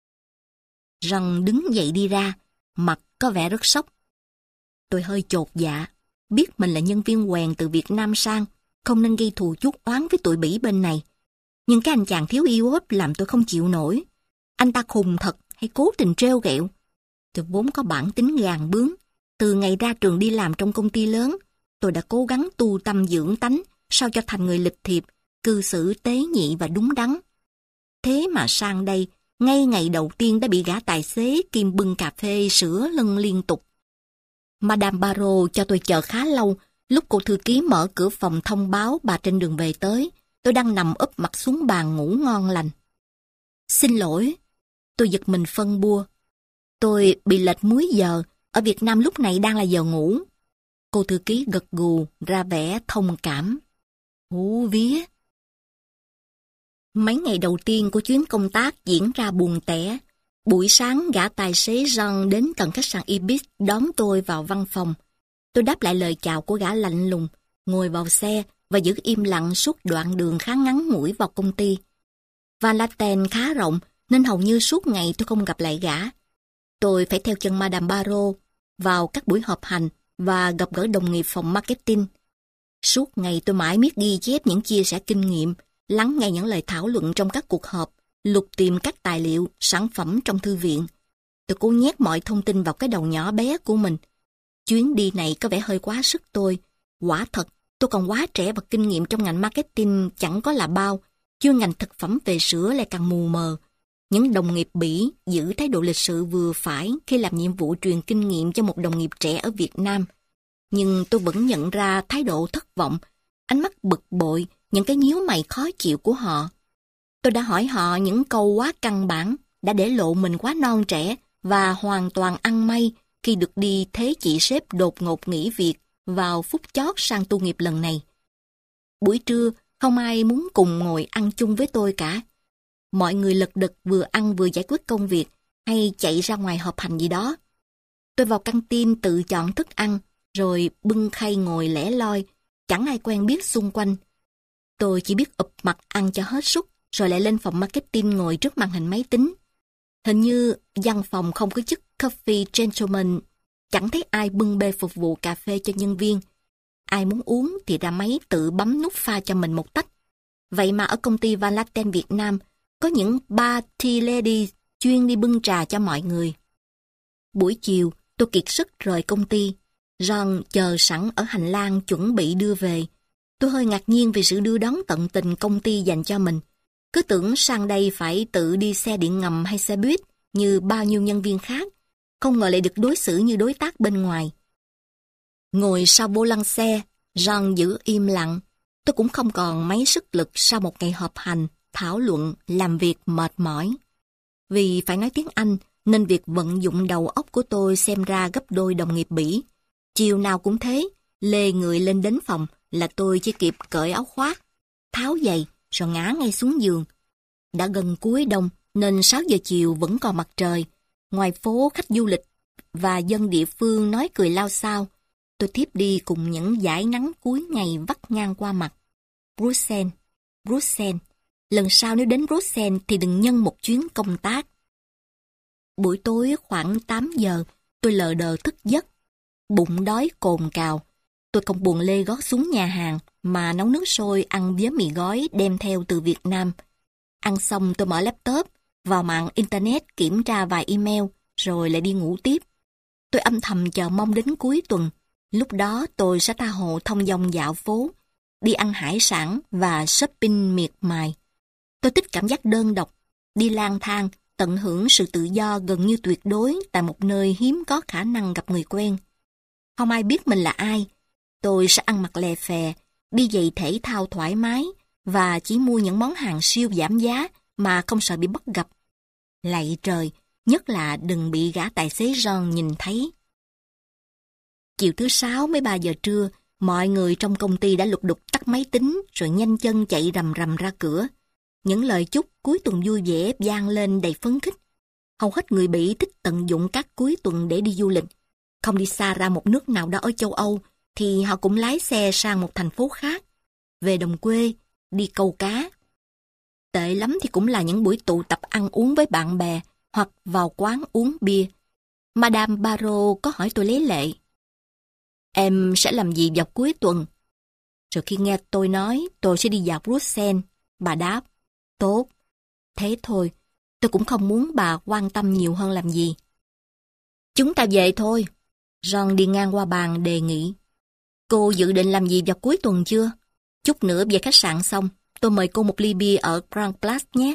John đứng dậy đi ra. Mặt có vẻ rất sốc. Tôi hơi chột dạ. Biết mình là nhân viên quèn từ Việt Nam sang. Không nên gây thù chuốc oán với tụi Bỉ bên này. Nhưng cái anh chàng thiếu yêu ớt làm tôi không chịu nổi. Anh ta khùng thật hay cố tình trêu ghẹo? Tôi vốn có bản tính gàn bướng. Từ ngày ra trường đi làm trong công ty lớn, tôi đã cố gắng tu tâm dưỡng tánh sao cho thành người lịch thiệp, cư xử tế nhị và đúng đắn. Thế mà sang đây, ngay ngày đầu tiên đã bị gã tài xế kiêm bưng cà phê sửa lưng liên tục. Madame Barrow cho tôi chờ khá lâu. Lúc cô thư ký mở cửa phòng thông báo bà trên đường về tới, tôi đang nằm úp mặt xuống bàn ngủ ngon lành. Xin lỗi. Tôi giật mình phân bua. Tôi bị lệch múi giờ, ở Việt Nam lúc này đang là giờ ngủ. Cô thư ký gật gù, ra vẻ thông cảm. Hú vía. Mấy ngày đầu tiên của chuyến công tác diễn ra buồn tẻ. Buổi sáng gã tài xế John đến tận khách sạn Ibis đón tôi vào văn phòng. Tôi đáp lại lời chào của gã lạnh lùng, ngồi vào xe và giữ im lặng suốt đoạn đường khá ngắn ngủi vào công ty. Van Laten khá rộng nên hầu như suốt ngày tôi không gặp lại gã. Tôi phải theo chân Madame Barrow vào các buổi họp hành và gặp gỡ đồng nghiệp phòng marketing. Suốt ngày tôi mãi miết ghi chép những chia sẻ kinh nghiệm, lắng nghe những lời thảo luận trong các cuộc họp, lục tìm các tài liệu, sản phẩm trong thư viện. Tôi cố nhét mọi thông tin vào cái đầu nhỏ bé của mình. Chuyến đi này có vẻ hơi quá sức tôi. Quả thật, tôi còn quá trẻ và kinh nghiệm trong ngành marketing chẳng có là bao. Chuyên ngành thực phẩm về sữa lại càng mù mờ. Những đồng nghiệp Bỉ giữ thái độ lịch sự vừa phải khi làm nhiệm vụ truyền kinh nghiệm cho một đồng nghiệp trẻ ở Việt Nam. Nhưng tôi vẫn nhận ra thái độ thất vọng, ánh mắt bực bội, những cái nhíu mày khó chịu của họ. Tôi đã hỏi họ những câu quá căn bản, đã để lộ mình quá non trẻ và hoàn toàn ăn may khi được đi thế chị sếp đột ngột nghỉ việc vào phút chót sang tu nghiệp lần này. Buổi trưa, không ai muốn cùng ngồi ăn chung với tôi cả. Mọi người lật đật vừa ăn vừa giải quyết công việc hay chạy ra ngoài họp hành gì đó. Tôi vào căng tin tự chọn thức ăn, rồi bưng khay ngồi lẻ loi, chẳng ai quen biết xung quanh. Tôi chỉ biết ụp mặt ăn cho hết sút, rồi lại lên phòng marketing ngồi trước màn hình máy tính. Hình như văn phòng không có chức Coffee Gentleman, chẳng thấy ai bưng bê phục vụ cà phê cho nhân viên. Ai muốn uống thì ra máy tự bấm nút pha cho mình một tách. Vậy mà ở công ty Van Laten Việt Nam, có những bar tea lady chuyên đi bưng trà cho mọi người. Buổi chiều, tôi kiệt sức rời công ty. John chờ sẵn ở hành lang chuẩn bị đưa về. Tôi hơi ngạc nhiên vì sự đưa đón tận tình công ty dành cho mình. Cứ tưởng sang đây phải tự đi xe điện ngầm hay xe buýt như bao nhiêu nhân viên khác. Không ngờ lại được đối xử như đối tác bên ngoài. Ngồi sau vô lăng xe, John giữ im lặng. Tôi cũng không còn mấy sức lực sau một ngày họp hành, thảo luận, làm việc mệt mỏi. Vì phải nói tiếng Anh, nên việc vận dụng đầu óc của tôi xem ra gấp đôi đồng nghiệp Bỉ. Chiều nào cũng thế, lê người lên đến phòng là tôi chỉ kịp cởi áo khoác, tháo giày, rồi ngã ngay xuống giường. Đã gần cuối đông nên sáu giờ chiều vẫn còn mặt trời. Ngoài phố khách du lịch và dân địa phương nói cười lao xao. Tôi tiếp đi cùng những dải nắng cuối ngày vắt ngang qua mặt. Bruxelles, Bruxelles. Lần sau nếu đến Bruxelles thì đừng nhân một chuyến công tác. Buổi tối khoảng tám giờ, tôi lờ đờ thức giấc. Bụng đói cồn cào. Tôi không buồn lê gót xuống nhà hàng mà nấu nước sôi ăn với mì gói đem theo từ Việt Nam. Ăn xong tôi mở laptop, vào mạng Internet kiểm tra vài email, rồi lại đi ngủ tiếp. Tôi âm thầm chờ mong đến cuối tuần. Lúc đó tôi sẽ tha hồ thông dong dạo phố, đi ăn hải sản và shopping miệt mài. Tôi thích cảm giác đơn độc, đi lang thang, tận hưởng sự tự do gần như tuyệt đối tại một nơi hiếm có khả năng gặp người quen. Không ai biết mình là ai. Tôi sẽ ăn mặc lè phè, đi giày thể thao thoải mái và chỉ mua những món hàng siêu giảm giá mà không sợ bị bắt gặp. Lạy trời, nhất là đừng bị gã tài xế John nhìn thấy. Chiều thứ sáu mấy ba giờ trưa, mọi người trong công ty đã lục đục tắt máy tính rồi nhanh chân chạy rầm rầm ra cửa. Những lời chúc cuối tuần vui vẻ vang lên đầy phấn khích. Hầu hết người Bỉ thích tận dụng các cuối tuần để đi du lịch. Không đi xa ra một nước nào đó ở châu Âu, thì họ cũng lái xe sang một thành phố khác. Về đồng quê, đi câu cá. Tệ lắm thì cũng là những buổi tụ tập ăn uống với bạn bè, hoặc vào quán uống bia. Madame Barrault có hỏi tôi lấy lệ. Em sẽ làm gì vào cuối tuần? Rồi khi nghe tôi nói tôi sẽ đi dạo Bruxelles, bà đáp, tốt. Thế thôi, tôi cũng không muốn bà quan tâm nhiều hơn làm gì. Chúng ta về thôi. John đi ngang qua bàn đề nghị. Cô dự định làm gì vào cuối tuần chưa? Chút nữa về khách sạn xong, tôi mời cô một ly bia ở Grand Place nhé.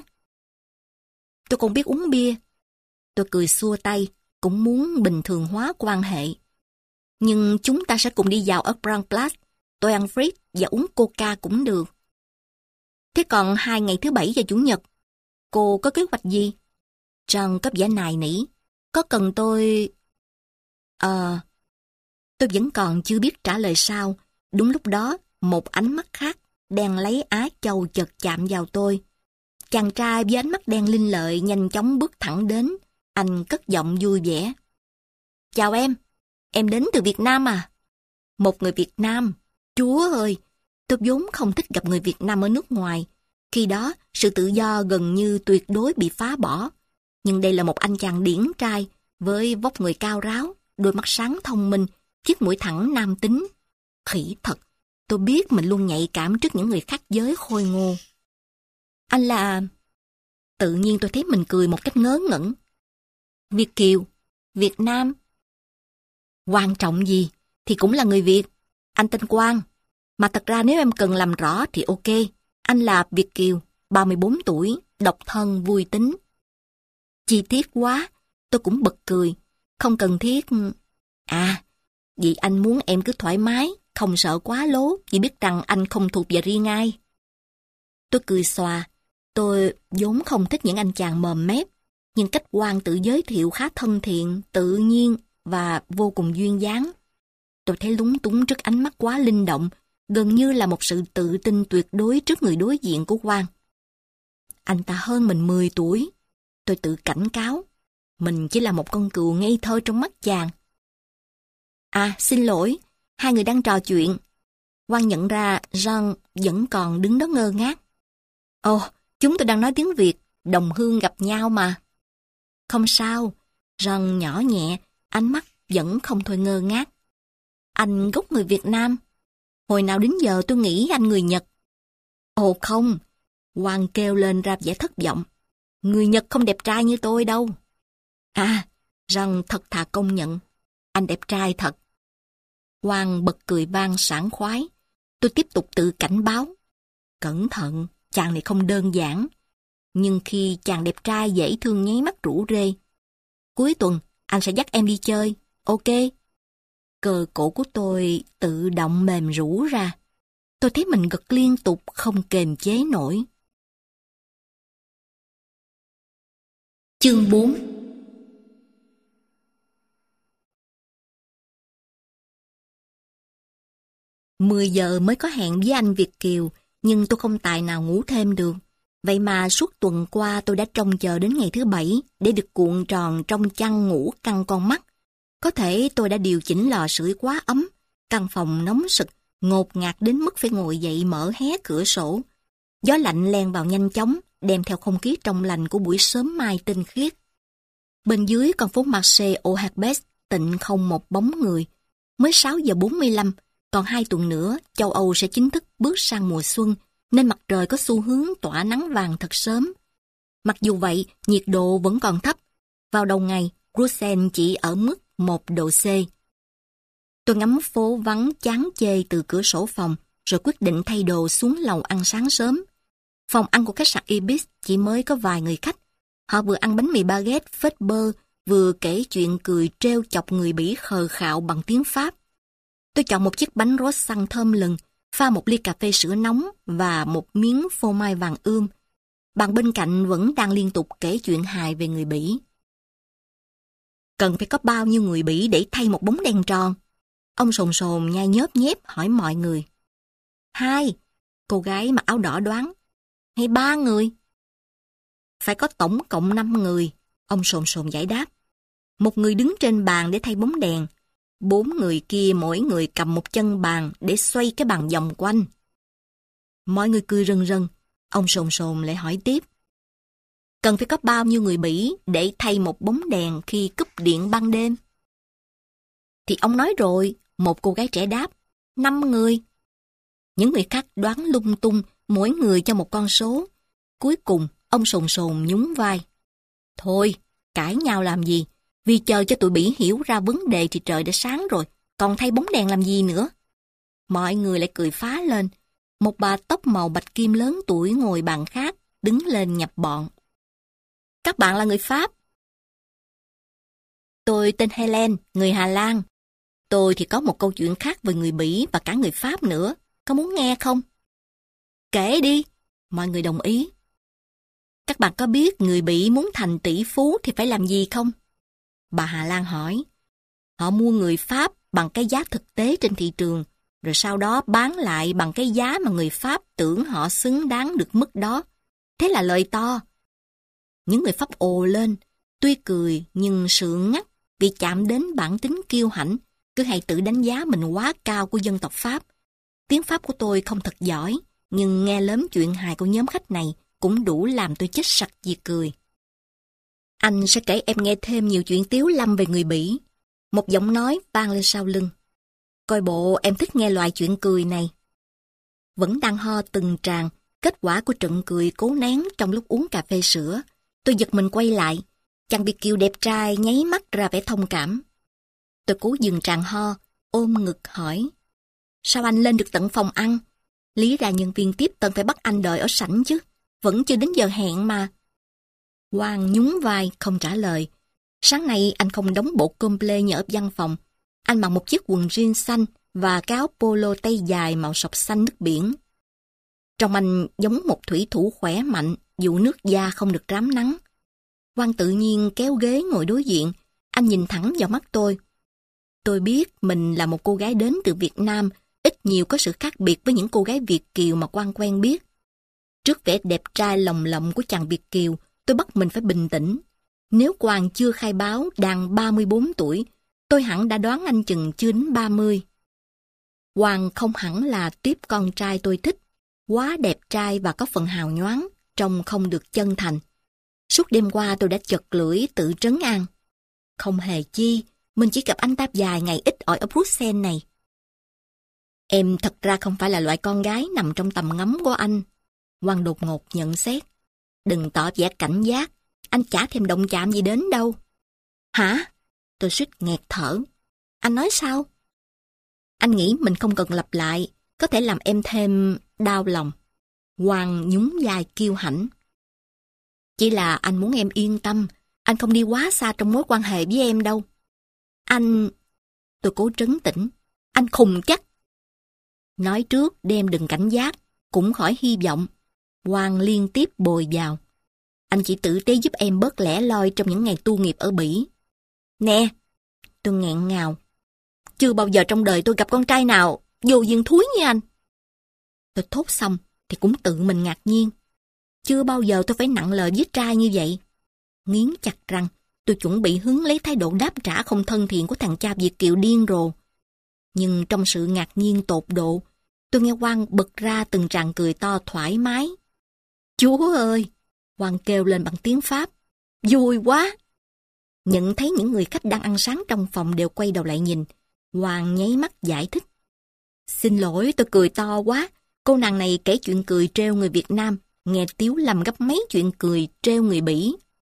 Tôi không biết uống bia. Tôi cười xua tay, cũng muốn bình thường hóa quan hệ. Nhưng chúng ta sẽ cùng đi dạo ở Grand Place. Tôi ăn free và uống coca cũng được. Thế còn hai ngày thứ bảy và chủ nhật, cô có kế hoạch gì? John có vẻ nài nỉ. Có cần tôi... Ờ... Tôi vẫn còn chưa biết trả lời sao. Đúng lúc đó, một ánh mắt khác, đen lấy Á Châu chợt chạm vào tôi. Chàng trai với ánh mắt đen linh lợi nhanh chóng bước thẳng đến. Anh cất giọng vui vẻ. Chào em, em đến từ Việt Nam à? Một người Việt Nam? Chúa ơi, tôi vốn không thích gặp người Việt Nam ở nước ngoài. Khi đó, sự tự do gần như tuyệt đối bị phá bỏ. Nhưng đây là một anh chàng điển trai, với vóc người cao ráo, đôi mắt sáng thông minh, chiếc mũi thẳng nam tính. Khỉ thật, tôi biết mình luôn nhạy cảm trước những người khác giới khôi ngô. Anh là... Tự nhiên tôi thấy mình cười một cách ngớ ngẩn. Việt kiều, Việt Nam. Quan trọng gì, thì cũng là người Việt. Anh tên Quang. Mà thật ra nếu em cần làm rõ thì ok. Anh là Việt kiều, ba mươi bốn tuổi, độc thân, vui tính. Chi tiết quá, tôi cũng bật cười. Không cần thiết... À, vì anh muốn em cứ thoải mái, không sợ quá lố, vì biết rằng anh không thuộc về riêng ai. Tôi cười xòa. Tôi vốn không thích những anh chàng mồm mép, nhưng cách Quang tự giới thiệu khá thân thiện, tự nhiên và vô cùng duyên dáng. Tôi thấy lúng túng trước ánh mắt quá linh động, gần như là một sự tự tin tuyệt đối trước người đối diện của Quang. Anh ta hơn mình mười tuổi. Tôi tự cảnh cáo. Mình chỉ là một con cừu ngây thơ trong mắt chàng. À, xin lỗi, hai người đang trò chuyện. Quang nhận ra John vẫn còn đứng đó ngơ ngác. Ồ, chúng tôi đang nói tiếng Việt, đồng hương gặp nhau mà. Không sao, John nhỏ nhẹ, ánh mắt vẫn không thôi ngơ ngác. Anh gốc người Việt Nam. Hồi nào đến giờ tôi nghĩ anh người Nhật. Ồ không, Quang kêu lên ra vẻ thất vọng. Người Nhật không đẹp trai như tôi đâu. À, John thật thà công nhận. Anh đẹp trai thật. Quang bật cười vang sảng khoái. Tôi tiếp tục tự cảnh báo. Cẩn thận, chàng này không đơn giản. Nhưng khi chàng đẹp trai dễ thương nháy mắt rủ rê. Cuối tuần, anh sẽ dắt em đi chơi, ok? Cơ cổ của tôi tự động mềm rũ ra. Tôi thấy mình gật liên tục không kềm chế nổi. Chương bốn. Mười giờ mới có hẹn với anh Việt kiều, nhưng tôi không tài nào ngủ thêm được. Vậy mà suốt tuần qua tôi đã trông chờ đến ngày thứ bảy để được cuộn tròn trong chăn ngủ căng con mắt. Có thể tôi đã điều chỉnh lò sưởi quá ấm, căn phòng nóng sực, ngột ngạt đến mức phải ngồi dậy mở hé cửa sổ. Gió lạnh len vào nhanh chóng, đem theo không khí trong lành của buổi sớm mai tinh khiết. Bên dưới con phố Marché aux Herbes tịnh không một bóng người. Mới sáu giờ bốn mươi lăm, còn hai tuần nữa châu Âu sẽ chính thức bước sang mùa xuân, nên mặt trời có xu hướng tỏa nắng vàng thật sớm. Mặc dù vậy, nhiệt độ vẫn còn thấp. Vào đầu ngày, Bruxelles chỉ ở mức một độ C. Tôi ngắm phố vắng chán chê từ cửa sổ phòng, rồi quyết định thay đồ xuống lầu ăn sáng sớm. Phòng ăn của khách sạn Ibis chỉ mới có vài người khách. Họ vừa ăn bánh mì baguette phết bơ, vừa kể chuyện cười trêu chọc người Bỉ khờ khạo bằng tiếng Pháp. Tôi chọn một chiếc bánh rốt xăng thơm lừng, pha một ly cà phê sữa nóng và một miếng phô mai vàng ươm. Bàn bên cạnh vẫn đang liên tục kể chuyện hài về người Bỉ. Cần phải có bao nhiêu người Bỉ để thay một bóng đèn tròn? Ông sồn sồn nhai nhớp nhép hỏi mọi người. Hai, cô gái mặc áo đỏ đoán. Hay ba người? Phải có tổng cộng năm người, ông sồn sồn giải đáp. Một người đứng trên bàn để thay bóng đèn. Bốn người kia mỗi người cầm một chân bàn để xoay cái bàn vòng quanh. Mọi người cười rần rần. Ông sồn sồn lại hỏi tiếp. Cần phải có bao nhiêu người Bỉ để thay một bóng đèn khi cúp điện ban đêm? Thì ông nói rồi, một cô gái trẻ đáp. Năm người. Những người khác đoán lung tung, mỗi người cho một con số. Cuối cùng, ông sồn sồn nhún vai. Thôi, cãi nhau làm gì? Vì chờ cho tụi Bỉ hiểu ra vấn đề thì trời đã sáng rồi, còn thay bóng đèn làm gì nữa? Mọi người lại cười phá lên. Một bà tóc màu bạch kim lớn tuổi ngồi bàn khác, đứng lên nhập bọn. Các bạn là người Pháp. Tôi tên Helen, người Hà Lan. Tôi thì có một câu chuyện khác về người Bỉ và cả người Pháp nữa. Có muốn nghe không? Kể đi. Mọi người đồng ý. Các bạn có biết người Bỉ muốn thành tỷ phú thì phải làm gì không? Bà Hà Lan hỏi. Họ mua người Pháp bằng cái giá thực tế trên thị trường, rồi sau đó bán lại bằng cái giá mà người Pháp tưởng họ xứng đáng được mức đó. Thế là lời to. Những người Pháp ồ lên, tuy cười nhưng sượng ngắt vì chạm đến bản tính kiêu hãnh, cứ hay tự đánh giá mình quá cao của dân tộc Pháp. Tiếng Pháp của tôi không thật giỏi, nhưng nghe lớn chuyện hài của nhóm khách này cũng đủ làm tôi chết sặc vì cười. Anh sẽ kể em nghe thêm nhiều chuyện tiếu lâm về người Bỉ. Một giọng nói vang lên sau lưng. Coi bộ em thích nghe loại chuyện cười này. Vẫn đang ho từng tràng, kết quả của trận cười cố nén trong lúc uống cà phê sữa. Tôi giật mình quay lại. Chàng Việt kiều đẹp trai nháy mắt ra vẻ thông cảm. Tôi cố dừng tràng ho, ôm ngực hỏi. Sao anh lên được tận phòng ăn? Lý ra nhân viên tiếp tân phải bắt anh đợi ở sảnh chứ. Vẫn chưa đến giờ hẹn mà. Quang nhún vai không trả lời. Sáng nay anh không đóng bộ comple như ở văn phòng. Anh mặc một chiếc quần jean xanh và cái áo polo tay dài màu sọc xanh nước biển. Trông anh giống một thủy thủ khỏe mạnh dù nước da không được rám nắng. Quang tự nhiên kéo ghế ngồi đối diện. Anh nhìn thẳng vào mắt tôi. Tôi biết mình là một cô gái đến từ Việt Nam, ít nhiều có sự khác biệt với những cô gái Việt kiều mà Quang quen biết. Trước vẻ đẹp trai lồng lộng của chàng Việt kiều, tôi bắt mình phải bình tĩnh. Nếu Quang chưa khai báo đang ba mươi bốn tuổi, tôi hẳn đã đoán anh chừng chưa đến ba mươi. Quang không hẳn là tiếp con trai tôi thích, quá đẹp trai và có phần hào nhoáng, trông không được chân thành. Suốt đêm qua tôi đã chật lưỡi tự trấn an. Không hề chi, mình chỉ gặp anh ta vài ngày ít ỏi ở Bruxelles này. Em thật ra không phải là loại con gái nằm trong tầm ngắm của anh. Quang đột ngột nhận xét. Đừng tỏ vẻ cảnh giác, anh chả thèm động chạm gì đến đâu. Hả? Tôi suýt nghẹt thở. Anh nói sao? Anh nghĩ mình không cần lặp lại, có thể làm em thêm đau lòng. Quang nhún vai kiêu hãnh. Chỉ là anh muốn em yên tâm, anh không đi quá xa trong mối quan hệ với em đâu. Anh... Tôi cố trấn tĩnh. Anh khùng chắc. Nói trước đem đừng cảnh giác, cũng khỏi hy vọng. Quang liên tiếp bồi vào. Anh chỉ tử tế giúp em bớt lẻ loi trong những ngày tu nghiệp ở Bỉ. Nè, tôi nghẹn ngào. Chưa bao giờ trong đời tôi gặp con trai nào vô duyên thúi như anh. Tôi thốt xong thì cũng tự mình ngạc nhiên. Chưa bao giờ tôi phải nặng lời với trai như vậy. Nghiến chặt răng, tôi chuẩn bị hứng lấy thái độ đáp trả không thân thiện của thằng cha Việt kiều điên rồ. Nhưng trong sự ngạc nhiên tột độ, tôi nghe Quang bật ra từng tràng cười to thoải mái. Chúa ơi! Quang kêu lên bằng tiếng Pháp. Vui quá! Nhận thấy những người khách đang ăn sáng trong phòng đều quay đầu lại nhìn, Quang nháy mắt giải thích. Xin lỗi, tôi cười to quá. Cô nàng này kể chuyện cười trêu người Việt Nam, nghe Tiếu Lâm gấp mấy chuyện cười trêu người Bỉ.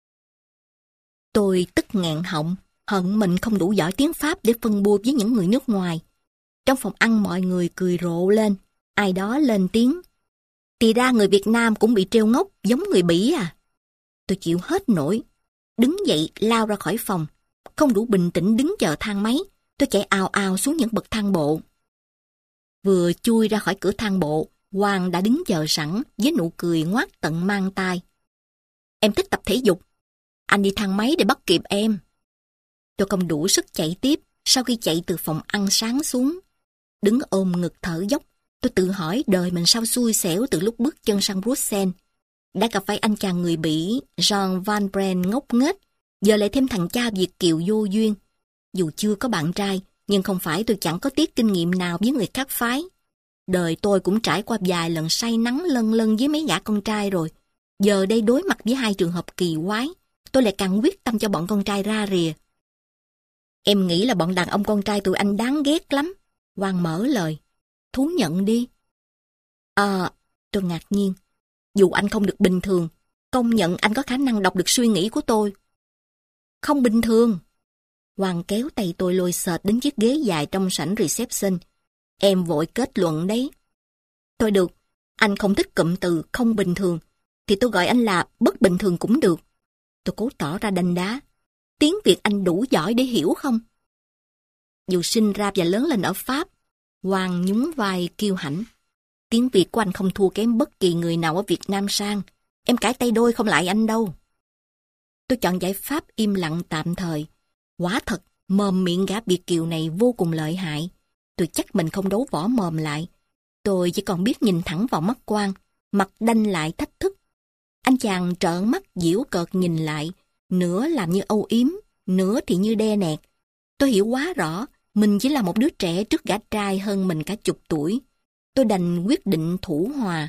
Tôi tức nghẹn họng, hận mình không đủ giỏi tiếng Pháp để phân bua với những người nước ngoài. Trong phòng ăn mọi người cười rộ lên, ai đó lên tiếng. Thì ra người Việt Nam cũng bị trêu ngốc giống người Bỉ à? Tôi chịu hết nổi, đứng dậy lao ra khỏi phòng, không đủ bình tĩnh đứng chờ thang máy, tôi chạy ào ào xuống những bậc thang bộ. Vừa chui ra khỏi cửa thang bộ, Quang đã đứng chờ sẵn với nụ cười ngoác tận mang tai. Em thích tập thể dục, anh đi thang máy để bắt kịp em. Tôi không đủ sức chạy tiếp sau khi chạy từ phòng ăn sáng xuống. Đứng ôm ngực thở dốc, tôi tự hỏi đời mình sao xui xẻo từ lúc bước chân sang Bruxelles. Đã gặp phải anh chàng người Bỉ, Jean Van Brand ngốc nghếch, giờ lại thêm thằng cha Việt kiều vô duyên. Dù chưa có bạn trai, nhưng không phải tôi chẳng có tiếc kinh nghiệm nào với người khác phái. Đời tôi cũng trải qua vài lần say nắng lân lân với mấy gã con trai rồi. Giờ đây đối mặt với hai trường hợp kỳ quái, tôi lại càng quyết tâm cho bọn con trai ra rìa. Em nghĩ là bọn đàn ông con trai tụi anh đáng ghét lắm. Quang mở lời. Thú nhận đi. À, tôi ngạc nhiên. Dù anh không được bình thường, công nhận anh có khả năng đọc được suy nghĩ của tôi. Không bình thường. Quang kéo tay tôi lôi xệt đến chiếc ghế dài trong sảnh reception. Em vội kết luận đấy. Thôi được, anh không thích cụm từ không bình thường, thì tôi gọi anh là bất bình thường cũng được. Tôi cố tỏ ra đanh đá. Tiếng Việt anh đủ giỏi để hiểu không? Dù sinh ra và lớn lên ở Pháp, Quang nhún vai kiêu hãnh. Tiếng Việt của anh không thua kém bất kỳ người nào ở Việt Nam sang. Em cãi tay đôi không lại anh đâu. Tôi chọn giải pháp im lặng tạm thời. Quả thật, mồm miệng gã Việt kiều này vô cùng lợi hại. Tôi chắc mình không đấu võ mồm lại. Tôi chỉ còn biết nhìn thẳng vào mắt Quang, mặt đanh lại thách thức. Anh chàng trợn mắt giễu cợt nhìn lại, nửa làm như âu yếm, nửa thì như đe nẹt. Tôi hiểu quá rõ, mình chỉ là một đứa trẻ trước gã trai hơn mình cả chục tuổi. Tôi đành quyết định thủ hòa.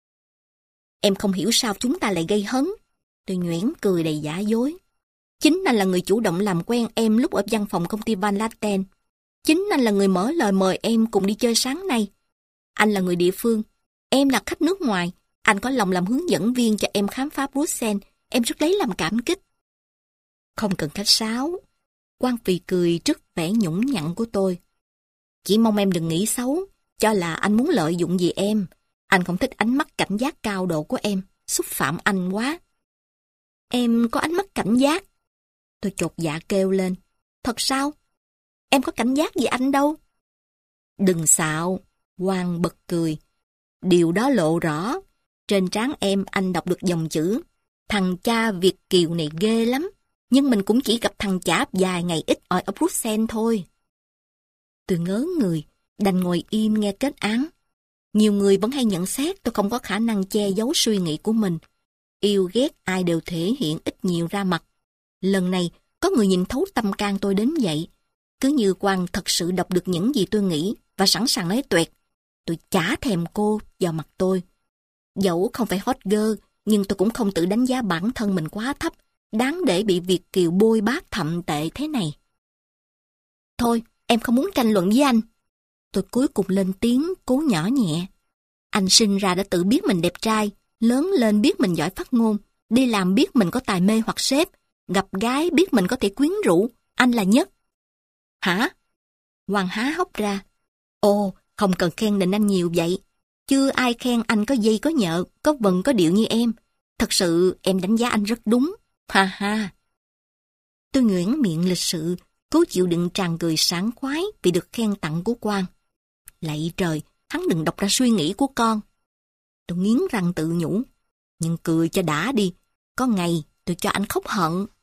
Em không hiểu sao chúng ta lại gây hấn. Tôi nhoẻn cười đầy giả dối. Chính anh là người chủ động làm quen em lúc ở văn phòng công ty Van Laten. Chính anh là người mở lời mời em cùng đi chơi sáng nay. Anh là người địa phương, em là khách nước ngoài. Anh có lòng làm hướng dẫn viên cho em khám phá Bruxelles. Em rất lấy làm cảm kích. Không cần khách sáo. Quang phì cười trước vẻ nhũng nhặn của tôi. Chỉ mong em đừng nghĩ xấu, cho là anh muốn lợi dụng gì em. Anh không thích ánh mắt cảnh giác cao độ của em, xúc phạm anh quá. Em có ánh mắt cảnh giác. Tôi chột dạ kêu lên. Thật sao? Em có cảnh giác gì anh đâu. Đừng xạo. Quang bật cười. Điều đó lộ rõ. Trên trán em anh đọc dòng dòng chữ. Thằng cha Việt kiều này ghê lắm. Nhưng mình cũng chỉ gặp thằng chả vài ngày ít ỏi ở Bruxelles thôi. Tôi ngớ người, đành ngồi im nghe kết án. Nhiều người vẫn hay nhận xét tôi không có khả năng che giấu suy nghĩ của mình. Yêu ghét ai đều thể hiện ít nhiều ra mặt. Lần này, có người nhìn thấu tâm can tôi đến vậy. Cứ như Quang thật sự đọc được những gì tôi nghĩ và sẵn sàng nói tuẹt. Tôi chả thèm cô vào mặt tôi. Dẫu không phải hot girl, nhưng tôi cũng không tự đánh giá bản thân mình quá thấp, đáng để bị Việt kiều bôi bác thậm tệ thế này. Thôi, em không muốn tranh luận với anh. Tôi cuối cùng lên tiếng, cố nhỏ nhẹ. Anh sinh ra đã tự biết mình đẹp trai, lớn lên biết mình giỏi phát ngôn, đi làm biết mình có tài mê hoặc sếp, gặp gái biết mình có thể quyến rũ, anh là nhất. Hả? Quang há hốc ra. Ồ, không cần khen định anh nhiều vậy. Chưa ai khen anh có dây có nhợ, có vần có điệu như em. Thật sự em đánh giá anh rất đúng. Ha ha. Tôi nhuyễn miệng lịch sự, cố chịu đựng tràn cười sảng khoái vì được khen tặng của Quang. Lạy trời, hắn đừng đọc ra suy nghĩ của con. Tôi nghiến răng tự nhủ. Nhưng cười cho đã đi. Có ngày tôi cho anh khóc hận.